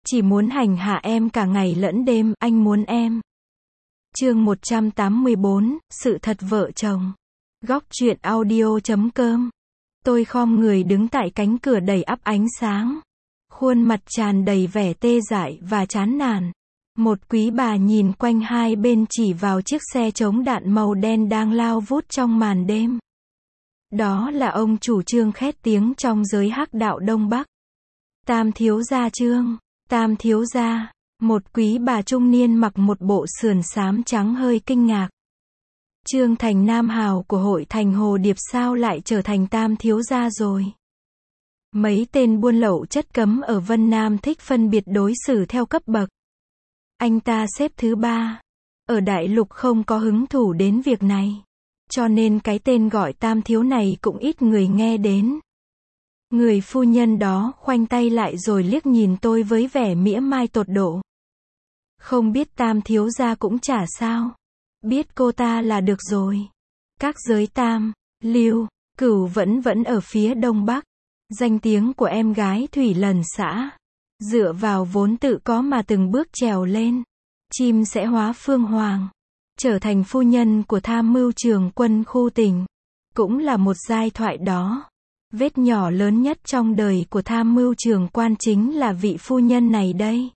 Chỉ muốn hành hạ em cả ngày lẫn đêm, anh muốn em. Chương 184, sự thật vợ chồng. Góc truyện audio.com. Tôi khom người đứng tại cánh cửa đầy ắp ánh sáng. Khuôn mặt tràn đầy vẻ tê dại và chán nản. Một quý bà nhìn quanh hai bên chỉ vào chiếc xe chống đạn màu đen đang lao vút trong màn đêm. Đó là ông chủ Trương khét tiếng trong giới hắc đạo Đông Bắc. Tam thiếu gia Trương, Tam thiếu gia. Một quý bà trung niên mặc một bộ sườn xám trắng hơi kinh ngạc. Trương Thành Nam hào của hội thành Hồ Điệp sao lại trở thành Tam thiếu gia rồi? Mấy tên buôn lậu chất cấm ở Vân Nam thích phân biệt đối xử theo cấp bậc. Anh ta xếp thứ 3. Ở Đại Lục không có hứng thú đến việc này. Cho nên cái tên gọi Tam thiếu này cũng ít người nghe đến. Người phu nhân đó khoanh tay lại rồi liếc nhìn tôi với vẻ mỉa mai tột độ. Không biết Tam thiếu gia cũng chả sao. Biết cô ta là được rồi. Các giới Tam, Lưu, Cửu vẫn ở phía Đông Bắc. Danh tiếng của em gái Thủy Lần xã. Dựa vào vốn tự có mà từng bước trèo lên. Chim sẽ hóa phương hoàng. Trở thành phu nhân của tham mưu trưởng quân khu tỉnh. Cũng là một giai thoại đó. Vết nhỏ lớn nhất trong đời của tham mưu trưởng quan chính là vị phu nhân này đây.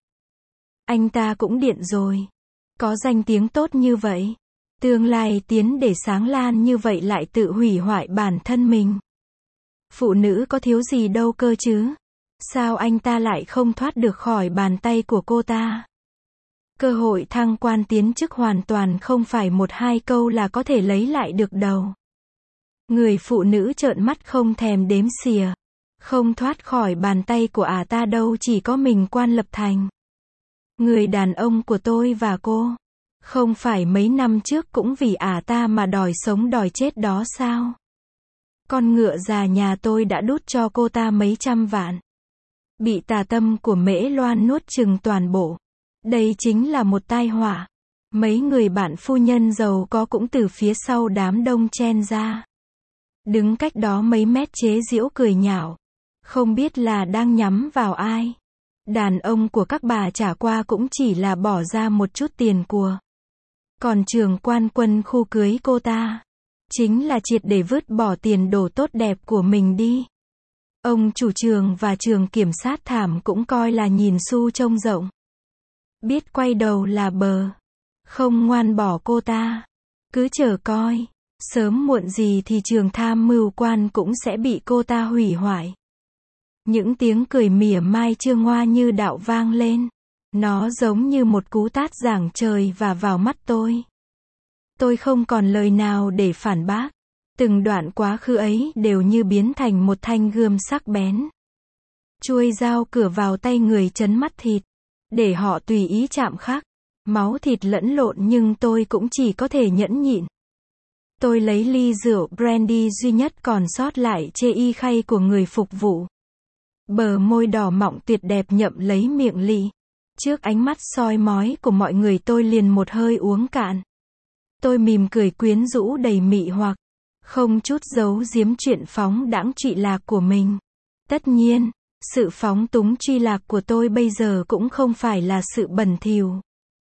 Anh ta cũng điện rồi. Có danh tiếng tốt như vậy. Tương lai tiến để sáng lan như vậy lại tự hủy hoại bản thân mình. Phụ nữ có thiếu gì đâu cơ chứ. Sao anh ta lại không thoát được khỏi bàn tay của cô ta? Cơ hội thăng quan tiến chức hoàn toàn không phải một hai câu là có thể lấy lại được đâu. Người phụ nữ trợn mắt không thèm đếm xỉa. Không thoát khỏi bàn tay của ta đâu, chỉ có mình Quan Lập Thành. Người đàn ông của tôi và cô. Không phải mấy năm trước cũng vì ta mà đòi sống đòi chết đó sao? Con ngựa già nhà tôi đã đút cho cô ta mấy trăm vạn. Bị tà tâm của Mễ Loan nuốt chừng toàn bộ. Đây chính là một tai họa. Mấy người bạn phu nhân giàu có cũng từ phía sau đám đông chen ra. Đứng cách đó mấy mét chế giễu cười nhạo. Không biết là đang nhắm vào ai. Đàn ông của các bà trả qua cũng chỉ là bỏ ra một chút tiền của. Còn trưởng quan quân khu cưới cô ta. Chính là triệt để vứt bỏ tiền đồ tốt đẹp của mình đi. Ông chủ trường và trường kiểm sát thảm cũng coi là nhìn xu trông rộng. Biết quay đầu là bờ. Không ngoan bỏ cô ta. Cứ chờ coi. Sớm muộn gì thì trường tham mưu quan cũng sẽ bị cô ta hủy hoại. Những tiếng cười mỉa mai trương hoa như đạo vang lên. Nó giống như một cú tát giảng trời và vào mắt tôi. Tôi không còn lời nào để phản bác. Từng đoạn quá khứ ấy đều như biến thành một thanh gươm sắc bén. Chuôi dao cứa vào tay người chấn mắt thịt. Để họ tùy ý chạm khắc. Máu thịt lẫn lộn nhưng tôi cũng chỉ có thể nhẫn nhịn. Tôi lấy ly rượu brandy duy nhất còn sót lại chê y khay của người phục vụ. Bờ môi đỏ mọng tuyệt đẹp nhậm lấy miệng ly. Trước ánh mắt soi mói của mọi người tôi liền một hơi uống cạn. Tôi mỉm cười quyến rũ đầy mị hoặc. Không chút giấu giếm chuyện phóng đãng trụy lạc của mình. Tất nhiên, sự phóng túng truy lạc của tôi bây giờ cũng không phải là sự bẩn thỉu.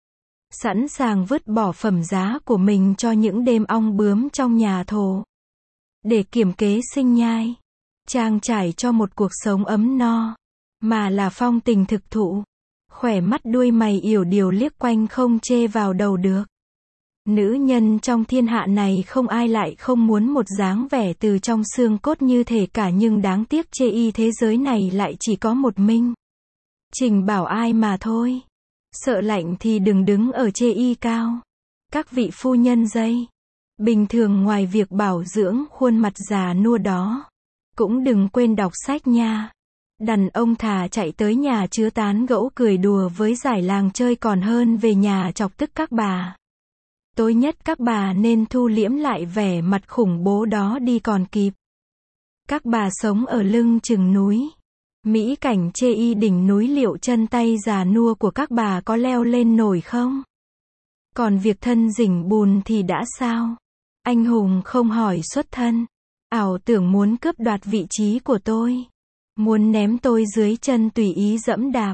Sẵn sàng vứt bỏ phẩm giá của mình cho những đêm ong bướm trong nhà thổ. Để kiểm kế sinh nhai. Trang trải cho một cuộc sống ấm no. Mà là phong tình thực thụ. Khỏe mắt đuôi mày yểu điệu liếc quanh không chê vào đầu được. Nữ nhân trong thiên hạ này không ai lại không muốn một dáng vẻ từ trong xương cốt như thể cả, nhưng đáng tiếc chê y thế giới này lại chỉ có một mình. Trình Bảo Ai mà thôi. Sợ lạnh thì đừng đứng ở chê y cao. Các vị phu nhân dây. Bình thường ngoài việc bảo dưỡng khuôn mặt già nua đó. Cũng đừng quên đọc sách nha. Đàn ông thà chạy tới nhà chứa tán gẫu cười đùa với giải làng chơi còn hơn về nhà chọc tức các bà. Tối nhất các bà nên thu liễm lại vẻ mặt khủng bố đó đi còn kịp. Các bà sống ở lưng chừng núi. Mỹ cảnh chê y đỉnh núi liệu chân tay già nua của các bà có leo lên nổi không? Còn việc thân rỉnh bùn thì đã sao? Anh hùng không hỏi xuất thân. Ảo tưởng muốn cướp đoạt vị trí của tôi. Muốn ném tôi dưới chân tùy ý dẫm đạp.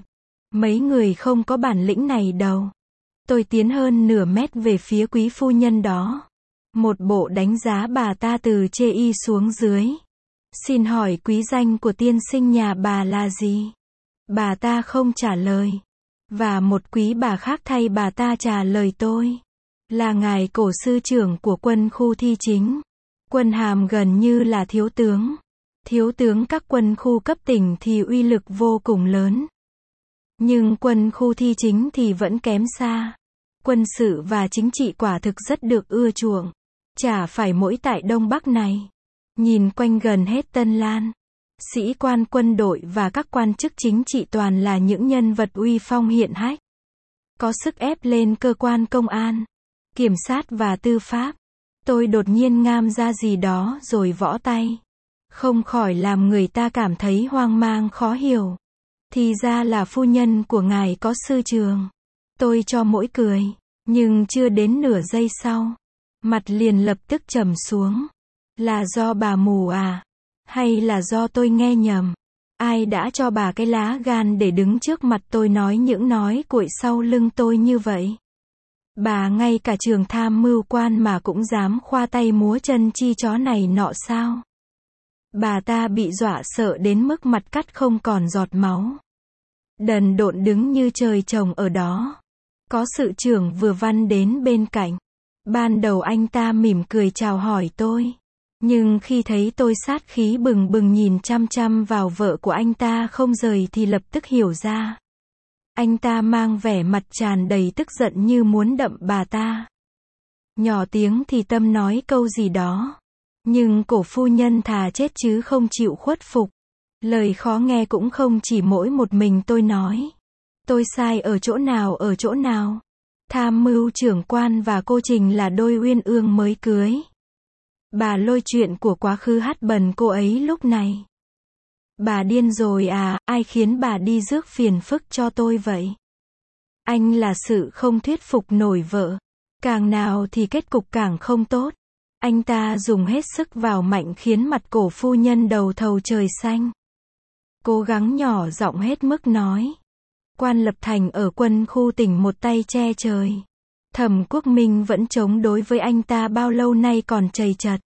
Mấy người không có bản lĩnh này đâu. Tôi tiến hơn nửa mét về phía quý phu nhân đó. Một bộ đánh giá bà ta từ chê y xuống dưới. Xin hỏi quý danh của tiên sinh nhà bà là gì? Bà ta không trả lời. Và một quý bà khác thay bà ta trả lời tôi. Là ngài cổ sư trưởng của quân khu thi chính. Quân hàm gần như là thiếu tướng. Thiếu tướng các quân khu cấp tỉnh thì uy lực vô cùng lớn. Nhưng quân khu thi chính thì vẫn kém xa. Quân sự và chính trị quả thực rất được ưa chuộng. Chả phải mỗi tại Đông Bắc này. Nhìn quanh gần hết Tân Lan. Sĩ quan quân đội và các quan chức chính trị toàn là những nhân vật uy phong hiển hách. Có sức ép lên cơ quan công an, kiểm sát và tư pháp. Tôi đột nhiên ngam ra gì đó rồi võ tay. Không khỏi làm người ta cảm thấy hoang mang khó hiểu. Thì ra là phu nhân của ngài có sư trường. Tôi cho mỗi cười. Nhưng chưa đến nửa giây sau. Mặt liền lập tức trầm xuống. Là do bà mù à? Hay là do tôi nghe nhầm? Ai đã cho bà cái lá gan để đứng trước mặt tôi nói những nói cuội sau lưng tôi như vậy? Bà ngay cả trường tham mưu quan mà cũng dám khoa tay múa chân chi chó này nọ sao? Bà ta bị dọa sợ đến mức mặt cắt không còn giọt máu. Đần độn đứng như trời trồng ở đó. Có sự trưởng vừa văn đến bên cạnh. Ban đầu anh ta mỉm cười chào hỏi tôi. Nhưng khi thấy tôi sát khí bừng bừng nhìn chăm chăm vào vợ của anh ta không rời thì lập tức hiểu ra. Anh ta mang vẻ mặt tràn đầy tức giận như muốn đậm bà ta. Nhỏ tiếng thì Tâm nói câu gì đó. Nhưng cổ phu nhân thà chết chứ không chịu khuất phục. Lời khó nghe cũng không chỉ mỗi một mình tôi nói. Tôi sai ở chỗ nào ở chỗ nào? Tham mưu trưởng quan và cô Trình là đôi uyên ương mới cưới. Bà lôi chuyện của quá khứ hắt bần cô ấy lúc này. Bà điên rồi à, ai khiến bà đi rước phiền phức cho tôi vậy? Anh là sự không thuyết phục nổi vợ. Càng nào thì kết cục càng không tốt. Anh ta dùng hết sức vào mạnh khiến mặt cổ phu nhân đầu thầu trời xanh. Cố gắng nhỏ giọng hết mức nói. Quan Lập Thành ở quân khu tỉnh một tay che trời. Thẩm Quốc Minh vẫn chống đối với anh ta bao lâu nay còn chầy chật.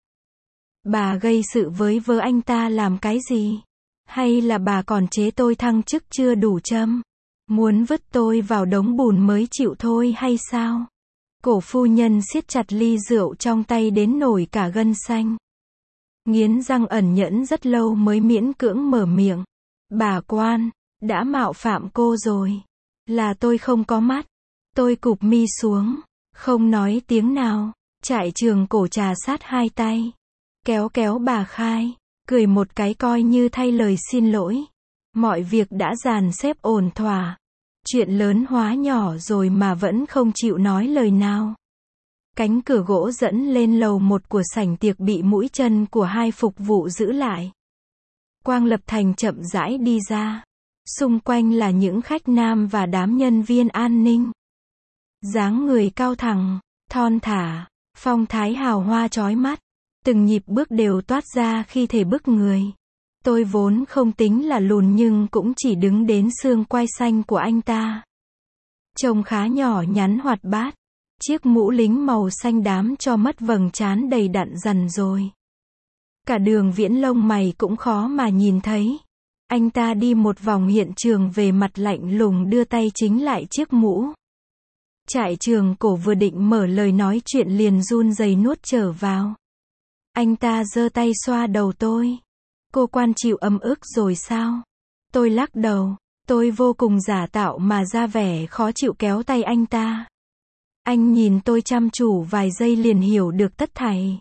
Bà gây sự với vợ anh ta làm cái gì? Hay là bà còn chế tôi thăng chức chưa đủ châm? Muốn vứt tôi vào đống bùn mới chịu thôi hay sao? Cổ phu nhân siết chặt ly rượu trong tay đến nổi cả gân xanh. Nghiến răng ẩn nhẫn rất lâu mới miễn cưỡng mở miệng. Bà Quan, đã mạo phạm cô rồi. Là tôi không có mắt. Tôi cụp mi xuống, không nói tiếng nào. Trại trường cổ trà sát hai tay. Kéo kéo bà Khai, cười một cái coi như thay lời xin lỗi. Mọi việc đã dàn xếp ổn thỏa. Chuyện lớn hóa nhỏ rồi mà vẫn không chịu nói lời nào. Cánh cửa gỗ dẫn lên lầu một của sảnh tiệc bị mũi chân của hai phục vụ giữ lại. Quang Lập Thành chậm rãi đi ra. Xung quanh là những khách nam và đám nhân viên an ninh. Dáng người cao thẳng, thon thả, phong thái hào hoa chói mắt. Từng nhịp bước đều toát ra khi thể bức người. Tôi vốn không tính là lùn nhưng cũng chỉ đứng đến xương quai xanh của anh ta. Trông khá nhỏ nhắn hoạt bát. Chiếc mũ lính màu xanh đám cho mất vầng trán đầy đặn dần rồi. Cả đường viễn lông mày cũng khó mà nhìn thấy. Anh ta đi một vòng hiện trường về mặt lạnh lùng đưa tay chính lại chiếc mũ. Trại trường cổ vừa định mở lời nói chuyện liền run rẩy nuốt trở vào. Anh ta giơ tay xoa đầu tôi. Cô Quan chịu ấm ức rồi sao? Tôi lắc đầu. Tôi vô cùng giả tạo mà ra vẻ khó chịu kéo tay anh ta. Anh nhìn tôi chăm chú vài giây liền hiểu được tất thảy.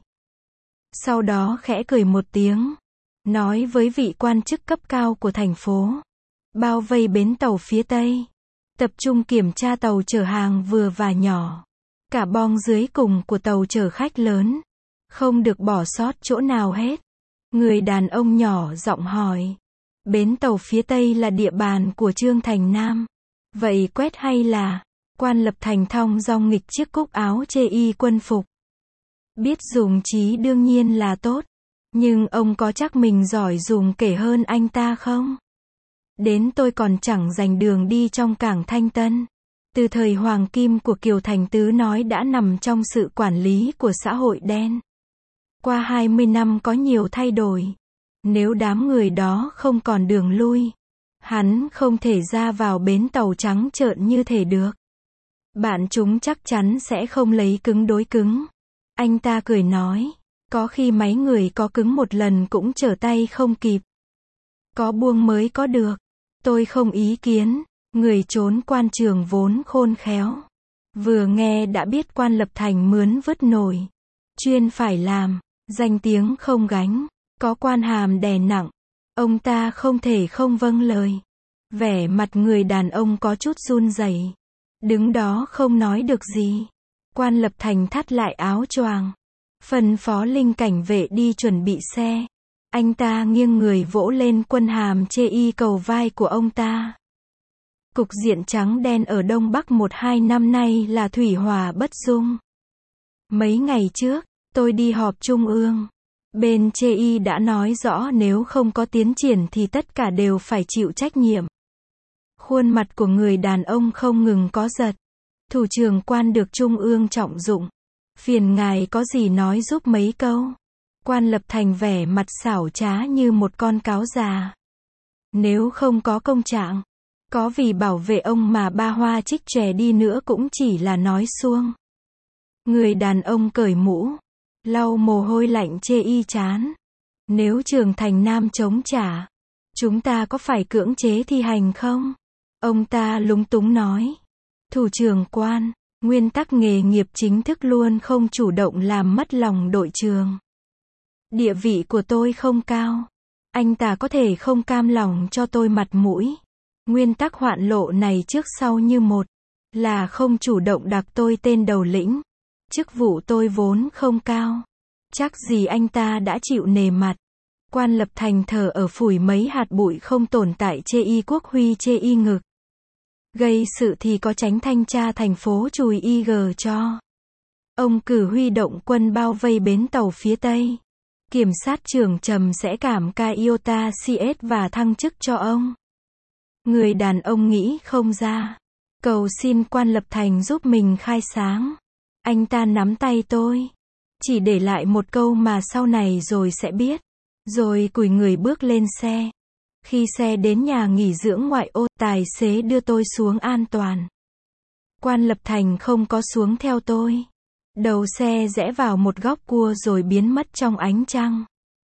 Sau đó khẽ cười một tiếng. Nói với vị quan chức cấp cao của thành phố. Bao vây bến tàu phía Tây. Tập trung kiểm tra tàu chở hàng vừa và nhỏ. Cả boong dưới cùng của tàu chở khách lớn. Không được bỏ sót chỗ nào hết. Người đàn ông nhỏ giọng hỏi. Bến tàu phía Tây là địa bàn của Trương Thành Nam. Vậy quét hay là? Quan Lập Thành thong dong nghịch chiếc cúc áo chê y quân phục. Biết dùng trí đương nhiên là tốt. Nhưng ông có chắc mình giỏi dùng kể hơn anh ta không? Đến tôi còn chẳng dành đường đi trong cảng Thanh Tân. Từ thời hoàng kim của Kiều Thành Tứ nói đã nằm trong sự quản lý của xã hội đen. Qua 20 năm có nhiều thay đổi. Nếu đám người đó không còn đường lui, hắn không thể ra vào bến tàu trắng trợn như thể được. Bạn chúng chắc chắn sẽ không lấy cứng đối cứng. Anh ta cười nói, có khi mấy người có cứng một lần cũng trở tay không kịp. Có buông mới có được. Tôi không ý kiến. Người trốn quan trường vốn khôn khéo. Vừa nghe đã biết quan Lập Thành mướn vứt nổi. Chuyên phải làm. Danh tiếng không gánh. Có quan hàm đè nặng. Ông ta không thể không vâng lời. Vẻ mặt người đàn ông có chút run rẩy. Đứng đó không nói được gì. Quan Lập Thành thắt lại áo choàng. Phân phó linh cảnh vệ đi chuẩn bị xe. Anh ta nghiêng người vỗ lên quân hàm chê y cầu vai của ông ta. Cục diện trắng đen ở Đông Bắc 1-2 năm nay là thủy hòa bất dung. Mấy ngày trước, tôi đi họp trung ương. Bên chê y đã nói rõ nếu không có tiến triển thì tất cả đều phải chịu trách nhiệm. Khuôn mặt của người đàn ông không ngừng có giật. Thủ trưởng quan được trung ương trọng dụng. Phiền ngài có gì nói giúp mấy câu. Quan Lập Thành vẻ mặt xảo trá như một con cáo già. Nếu không có công trạng, có vì bảo vệ ông mà ba hoa trích chè đi nữa cũng chỉ là nói suông. Người đàn ông cởi mũ, lau mồ hôi lạnh chê y chán. Nếu Trường Thành Nam chống trả, chúng ta có phải cưỡng chế thi hành không? Ông ta lúng túng nói. Thủ trưởng quan, nguyên tắc nghề nghiệp chính thức luôn không chủ động làm mất lòng đội trường. Địa vị của tôi không cao. Anh ta có thể không cam lòng cho tôi mặt mũi. Nguyên tắc hoạn lộ này trước sau như một. Là không chủ động đặt tôi tên đầu lĩnh. Chức vụ tôi vốn không cao. Chắc gì anh ta đã chịu nề mặt. Quan Lập Thành thở ở phủi mấy hạt bụi không tồn tại chê y Quốc Huy chê y ngực. Gây sự thì có tránh thanh tra thành phố chùi IG cho. Ông cử huy động quân bao vây bến tàu phía Tây. Kiểm sát trưởng Trầm sẽ cảm ca iota CS và thăng chức cho ông. Người đàn ông nghĩ không ra. Cầu xin quan Lập Thành giúp mình khai sáng. Anh ta nắm tay tôi. Chỉ để lại một câu mà sau này rồi sẽ biết. Rồi cúi người bước lên xe. Khi xe đến nhà nghỉ dưỡng ngoại ô, tài xế đưa tôi xuống an toàn. Quan Lập Thành không có xuống theo tôi. Đầu xe rẽ vào một góc cua rồi biến mất trong ánh trăng.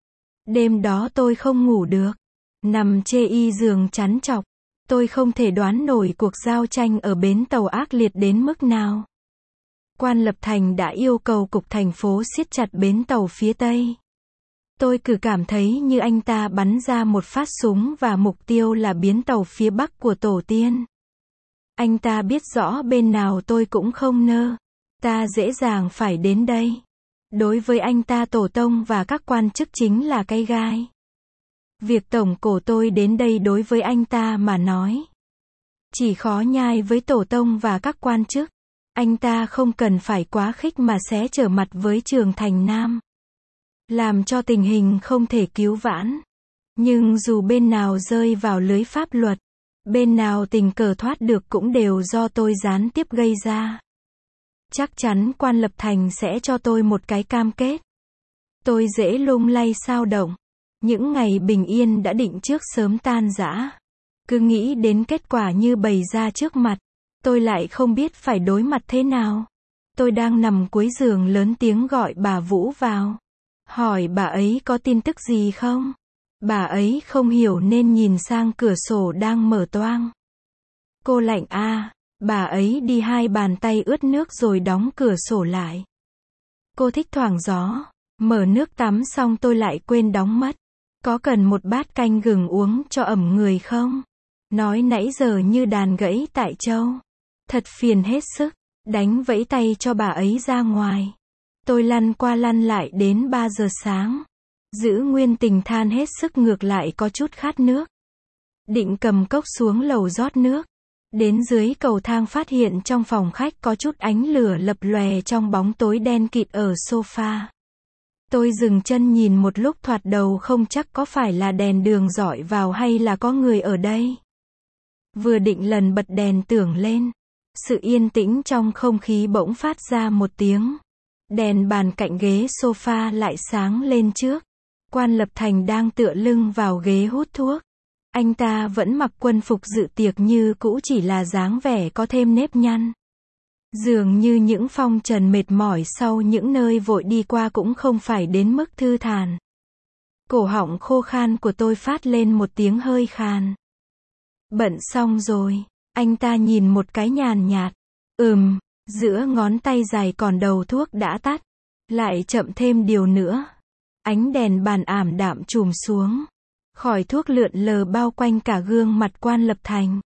Đêm đó tôi không ngủ được. Nằm chê y giường chắn chọc. Tôi không thể đoán nổi cuộc giao tranh ở bến tàu ác liệt đến mức nào. Quan Lập Thành đã yêu cầu cục thành phố siết chặt bến tàu phía Tây. Tôi cứ cảm thấy như anh ta bắn ra một phát súng và mục tiêu là bến tàu phía Bắc của tổ tiên. Anh ta biết rõ bên nào tôi cũng không nơ. Ta dễ dàng phải đến đây. Đối với anh ta tổ tông và các quan chức chính là cái gai. Việc tổng cổ tôi đến đây đối với anh ta mà nói. Chỉ khó nhai với tổ tông và các quan chức. Anh ta không cần phải quá khích mà sẽ trở mặt với Trường Thành Nam. Làm cho tình hình không thể cứu vãn. Nhưng dù bên nào rơi vào lưới pháp luật, bên nào tình cờ thoát được cũng đều do tôi gián tiếp gây ra. Chắc chắn quan Lập Thành sẽ cho tôi một cái cam kết. Tôi dễ lung lay xao động. Những ngày bình yên đã định trước sớm tan rã. Cứ nghĩ đến kết quả như bày ra trước mặt. Tôi lại không biết phải đối mặt thế nào. Tôi đang nằm cuối giường lớn tiếng gọi bà Vũ vào. Hỏi bà ấy có tin tức gì không? Bà ấy không hiểu nên nhìn sang cửa sổ đang mở toang. Cô lạnh à. Bà ấy đi hai bàn tay ướt nước rồi đóng cửa sổ lại. Cô thích thoảng gió. Mở nước tắm xong tôi lại quên đóng mất. Có cần một bát canh gừng uống cho ẩm người không? Nói nãy giờ như đàn gãy tại châu. Thật phiền hết sức. Đánh vẫy tay cho bà ấy ra ngoài. Tôi lăn qua lăn lại đến 3 giờ sáng. Giữ nguyên tình than hết sức ngược lại có chút khát nước. Định cầm cốc xuống lầu rót nước. Đến dưới cầu thang phát hiện trong phòng khách có chút ánh lửa lập lòe trong bóng tối đen kịt ở sofa. Tôi dừng chân nhìn một lúc thoạt đầu không chắc có phải là đèn đường rọi vào hay là có người ở đây. Vừa định lần bật đèn tưởng lên. Sự yên tĩnh trong không khí bỗng phát ra một tiếng. Đèn bàn cạnh ghế sofa lại sáng lên trước. Quan Lập Thành đang tựa lưng vào ghế hút thuốc. Anh ta vẫn mặc quân phục dự tiệc như cũ, chỉ là dáng vẻ có thêm nếp nhăn. Dường như những phong trần mệt mỏi sau những nơi vội đi qua cũng không phải đến mức thư thản. Cổ họng khô khan của tôi phát lên một tiếng hơi khàn. Bận xong rồi. Anh ta nhìn một cái nhàn nhạt. Giữa ngón tay dài còn đầu thuốc đã tắt. Lại chậm thêm điều nữa. Ánh đèn bàn ảm đạm chùm xuống. Khói thuốc lượn lờ bao quanh cả gương mặt Quan Lập Thành.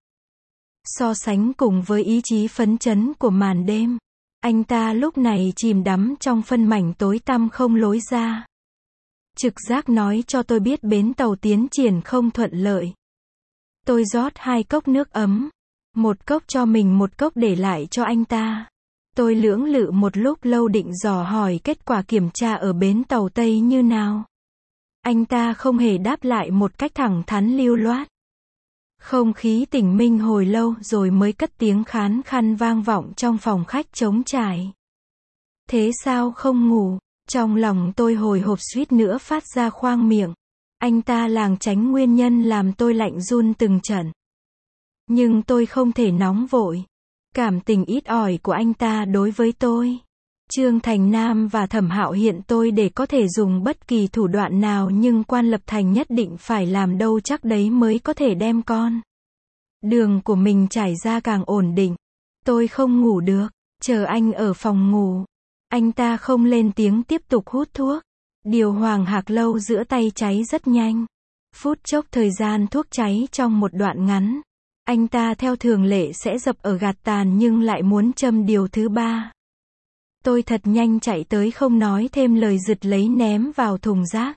So sánh cùng với ý chí phấn chấn của màn đêm, anh ta lúc này chìm đắm trong phân mảnh tối tăm không lối ra. Trực giác nói cho tôi biết bến tàu tiến triển không thuận lợi. Tôi rót 2 cốc nước ấm. Một cốc cho mình, một cốc để lại cho anh ta. Tôi lưỡng lự một lúc lâu định dò hỏi kết quả kiểm tra ở bến tàu Tây như nào. Anh ta không hề đáp lại một cách thẳng thắn lưu loát. Không khí tĩnh minh hồi lâu rồi mới cất tiếng khàn khàn vang vọng trong phòng khách trống trải. Thế sao không ngủ? Trong lòng tôi hồi hộp suýt nữa phát ra khoang miệng. Anh ta lảng tránh nguyên nhân làm tôi lạnh run từng trận. Nhưng tôi không thể nóng vội. Cảm tình ít ỏi của anh ta đối với tôi, Trương Thành Nam và Thẩm Hạo Hiện tôi để có thể dùng bất kỳ thủ đoạn nào, nhưng Quan Lập Thành nhất định phải làm đâu chắc đấy mới có thể đem con đường của mình trải ra càng ổn định. Tôi không ngủ được, chờ anh ở phòng ngủ. Anh ta không lên tiếng tiếp tục hút thuốc. Điều hoàng hạc lâu giữa tay cháy rất nhanh. Phút chốc thời gian thuốc cháy trong một đoạn ngắn. Anh ta theo thường lệ sẽ dập ở gạt tàn nhưng lại muốn châm điều thứ 3. Tôi thật nhanh chạy tới không nói thêm lời giật lấy ném vào thùng rác.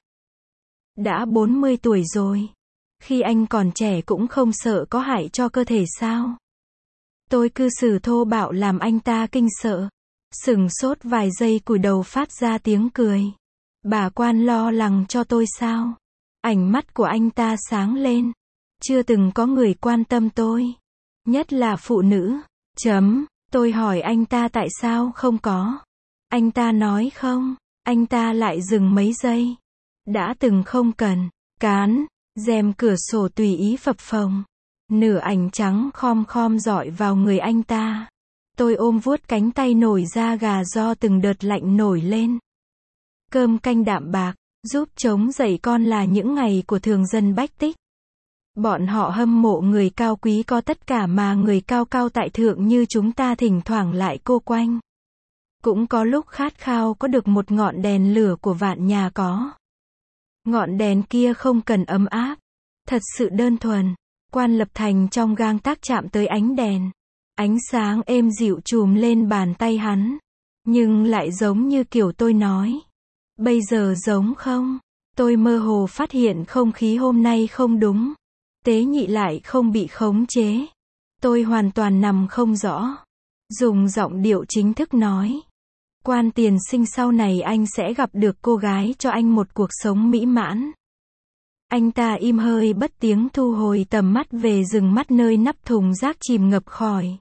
Đã 40 tuổi rồi. Khi anh còn trẻ cũng không sợ có hại cho cơ thể sao? Tôi cư xử thô bạo làm anh ta kinh sợ. Sửng sốt vài giây cúi đầu phát ra tiếng cười. Bà Quan lo lắng cho tôi sao? Ánh mắt của anh ta sáng lên. Chưa từng có người quan tâm tôi. Nhất là phụ nữ. Tôi hỏi anh ta tại sao không có. Anh ta nói không. Anh ta lại dừng mấy giây. Đã từng không cần. Rèm cửa sổ tùy ý phập phồng. Nửa ảnh trắng khom khom rọi vào người anh ta. Tôi ôm vuốt cánh tay nổi da gà do từng đợt lạnh nổi lên. Cơm canh đạm bạc, giúp chống dậy con là những ngày của thường dân bách tích. Bọn họ hâm mộ người cao quý có tất cả mà người cao cao tại thượng như chúng ta thỉnh thoảng lại cô quanh. Cũng có lúc khát khao có được một ngọn đèn lửa của vạn nhà có. Ngọn đèn kia không cần ấm áp. Thật sự đơn thuần. Quan Lập Thành trong gang tắc chạm tới ánh đèn. Ánh sáng êm dịu chùm lên bàn tay hắn. Nhưng lại giống như kiểu tôi nói. Bây giờ giống không? Tôi mơ hồ phát hiện không khí hôm nay không đúng. Tế nhị lại không bị khống chế. Tôi hoàn toàn nằm không rõ. Dùng giọng điệu chính thức nói. Quan tiền sinh, sau này anh sẽ gặp được cô gái cho anh một cuộc sống mỹ mãn. Anh ta im hơi bất tiếng thu hồi tầm mắt về rừng mắt nơi nắp thùng rác chìm ngập khỏi.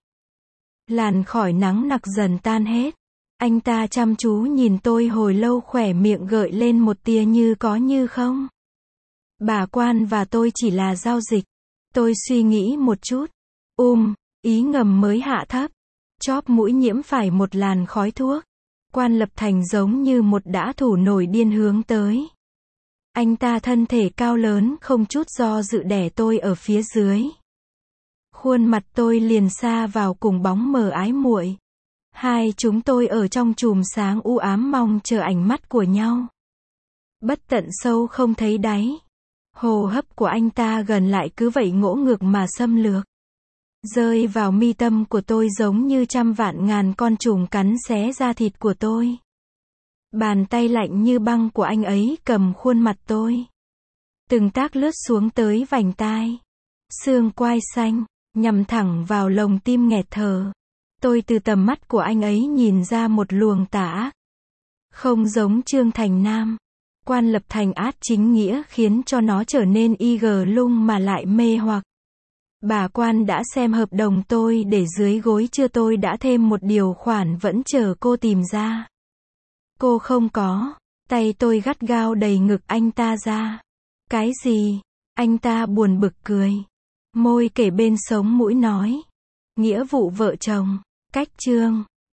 Làn khói nắng nặc dần tan hết. Anh ta chăm chú nhìn tôi hồi lâu, khỏe miệng gợi lên một tia như có như không. Bà Quan và tôi chỉ là giao dịch. Tôi suy nghĩ một chút. Ý ngầm mới hạ thấp. Chóp mũi nhiễm phải một làn khói thuốc. Quan Lập Thành giống như một dã thủ nổi điên hướng tới. Anh ta thân thể cao lớn không chút do dự đè tôi ở phía dưới. Khuôn mặt tôi liền sa vào cùng bóng mờ ái muội. Hai chúng tôi ở trong chùm sáng u ám mong chờ ánh mắt của nhau. Bất tận sâu không thấy đáy. Hô hấp của anh ta gần lại cứ vậy ngỗ ngược mà xâm lược. Rơi vào mi tâm của tôi giống như trăm vạn ngàn con trùng cắn xé da thịt của tôi. Bàn tay lạnh như băng của anh ấy cầm khuôn mặt tôi. Từng tác lướt xuống tới vành tai. Xương quai xanh, nhằm thẳng vào lồng tim nghẹt thở. Tôi từ tầm mắt của anh ấy nhìn ra một luồng tà ác. Không giống Trương Thành Nam. Quan lập thành át chính nghĩa khiến cho nó trở nên IG lung mà lại mê hoặc. Bà quan đã xem hợp đồng tôi để dưới gối chưa, tôi đã thêm một điều khoản vẫn chờ cô tìm ra. Cô không có. Tay tôi gắt gao đẩy ngực anh ta ra. Cái gì? Anh ta buồn bực cười. Môi kể bên sống mũi nói. Nghĩa vụ vợ chồng. Cách Trương.